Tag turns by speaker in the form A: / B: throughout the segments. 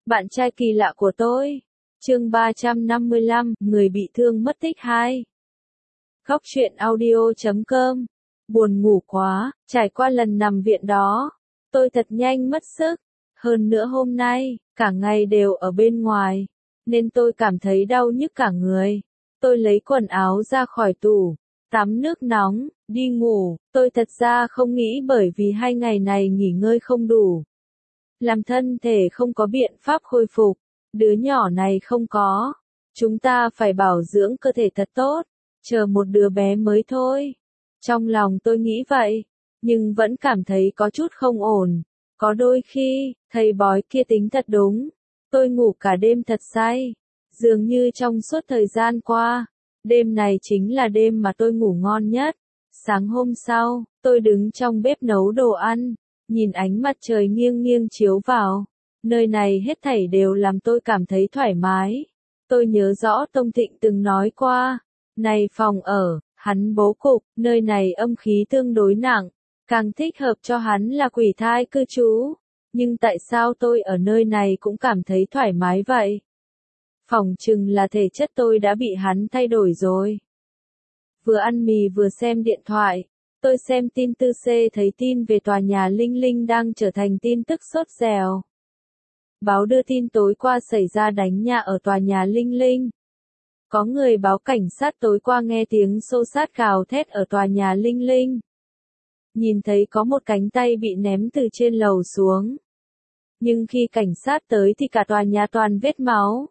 A: Bạn trai kỳ lạ của tôi. Chương 355, người bị thương mất tích 2. Khóc chuyện audio.com. Buồn ngủ quá, trải qua lần nằm viện đó, tôi thật nhanh mất sức. Hơn nữa hôm nay, cả ngày đều ở bên ngoài, nên tôi cảm thấy đau nhức cả người. Tôi lấy quần áo ra khỏi tủ, tắm nước nóng, đi ngủ. Tôi thật ra không nghĩ bởi vì 2 ngày này nghỉ ngơi không đủ, làm thân thể không có biện pháp khôi phục. Đứa nhỏ này không có. Chúng ta phải bảo dưỡng cơ thể thật tốt, chờ một đứa bé mới thôi. Trong lòng tôi nghĩ vậy, nhưng vẫn cảm thấy có chút không ổn. Có đôi khi, thầy bói kia tính thật đúng. Tôi ngủ cả đêm thật say. Dường như trong suốt thời gian qua, đêm này chính là đêm mà tôi ngủ ngon nhất. Sáng hôm sau, tôi đứng trong bếp nấu đồ ăn, nhìn ánh mặt trời nghiêng nghiêng chiếu vào. Nơi này hết thảy đều làm tôi cảm thấy thoải mái. Tôi nhớ rõ Tông Thịnh từng nói qua, này phòng ở, hắn bố cục, nơi này âm khí tương đối nặng, càng thích hợp cho hắn là quỷ thai cư trú. Nhưng tại sao tôi ở nơi này cũng cảm thấy thoải mái vậy? Phỏng chừng là thể chất tôi đã bị hắn thay đổi rồi. Vừa ăn mì vừa xem điện thoại, tôi xem tin tư C thấy tin về tòa nhà Linh Linh đang trở thành tin tức sốt dẻo. Báo đưa tin tối qua xảy ra đánh nhau ở tòa nhà Linh Linh. Có người báo cảnh sát tối qua nghe tiếng xô xát gào thét ở tòa nhà Linh Linh. Nhìn thấy có một cánh tay bị ném từ trên lầu xuống. Nhưng khi cảnh sát tới thì cả tòa nhà toàn vết máu.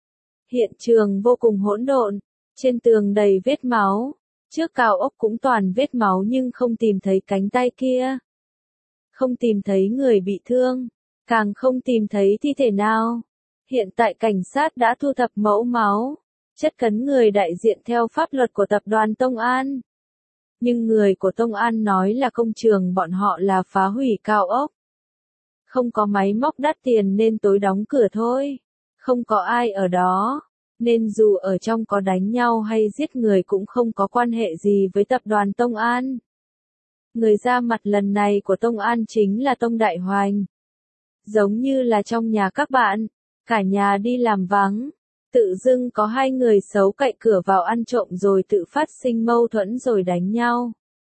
A: Hiện trường vô cùng hỗn độn, trên tường đầy vết máu, trước cao ốc cũng toàn vết máu nhưng không tìm thấy cánh tay kia. Không tìm thấy người bị thương, càng không tìm thấy thi thể nào. Hiện tại cảnh sát đã thu thập mẫu máu, chất vấn người đại diện theo pháp luật của tập đoàn Tông An. Nhưng người của Tông An nói là công trường bọn họ là phá hủy cao ốc. Không có máy móc đắt tiền nên tối đóng cửa thôi. Không có ai ở đó, nên dù ở trong có đánh nhau hay giết người cũng không có quan hệ gì với tập đoàn Tông An. Người ra mặt lần này của Tông An chính là Tông Đại Hoành. Giống như là trong nhà các bạn, cả nhà đi làm vắng, tự dưng có 2 người xấu cậy cửa vào ăn trộm rồi tự phát sinh mâu thuẫn rồi đánh nhau.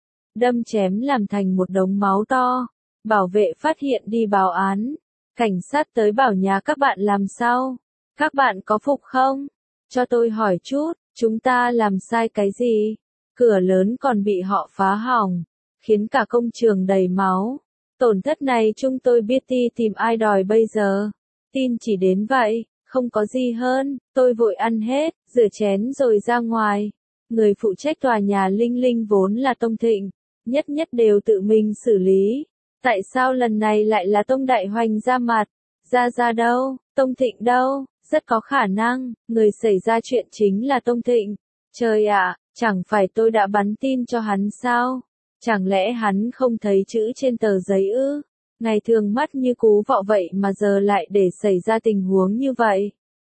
A: Đâm chém làm thành một đống máu to, bảo vệ phát hiện đi báo án, cảnh sát tới bảo nhà các bạn làm sao? Các bạn có phục không? Cho tôi hỏi chút, chúng ta làm sai cái gì? Cửa lớn còn bị họ phá hỏng, khiến cả công trường đầy máu. Tổn thất này chúng tôi biết đi tìm ai đòi bây giờ. Tin chỉ đến vậy, không có gì hơn. Tôi vội ăn hết, rửa chén rồi ra ngoài. Người phụ trách tòa nhà Linh Linh vốn là Tông Thịnh, nhất đều tự mình xử lý. Tại sao lần này lại là Tông Đại Hoành ra mặt? Ra đâu? Tông Thịnh đâu? Rất có khả năng, người xảy ra chuyện chính là Tông Thịnh. Trời ạ, chẳng phải tôi đã bắn tin cho hắn sao? Chẳng lẽ hắn không thấy chữ trên tờ giấy ư? Ngày thường mắt như cú vọ vậy mà giờ lại để xảy ra tình huống như vậy.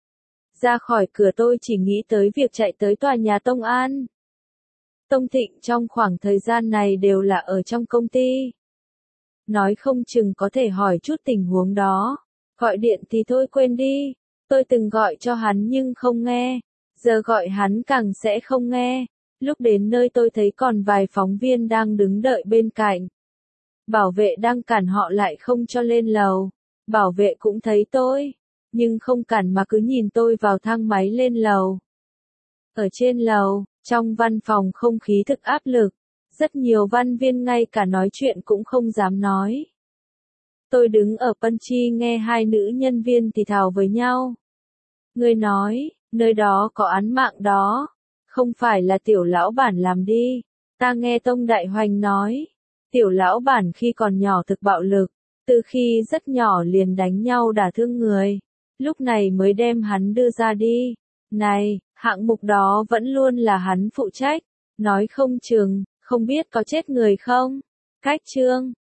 A: Ra khỏi cửa tôi chỉ nghĩ tới việc chạy tới tòa nhà Tông An. Tông Thịnh trong khoảng thời gian này đều là ở trong công ty. Nói không chừng có thể hỏi chút tình huống đó. Gọi điện thì thôi quên đi. Tôi từng gọi cho hắn nhưng không nghe. Giờ gọi hắn càng sẽ không nghe. Lúc đến nơi tôi thấy còn vài phóng viên đang đứng đợi bên cạnh. Bảo vệ đang cản họ lại không cho lên lầu. Bảo vệ cũng thấy tôi, nhưng không cản mà cứ nhìn tôi vào thang máy lên lầu. Ở trên lầu, trong văn phòng không khí thực áp lực. Rất nhiều văn viên ngay cả nói chuyện cũng không dám nói. Tôi đứng ở Punchi nghe 2 nữ nhân viên thì thào với nhau. Người nói, nơi đó có án mạng đó. Không phải là tiểu lão bản làm đi. Ta nghe Tông Đại Hoành nói. Tiểu lão bản khi còn nhỏ thực bạo lực. Từ khi rất nhỏ liền đánh nhau đả thương người. Lúc này mới đem hắn đưa ra đi. Này, hạng mục đó vẫn luôn là hắn phụ trách. Nói không chừng, không biết có chết người không? Cách chương.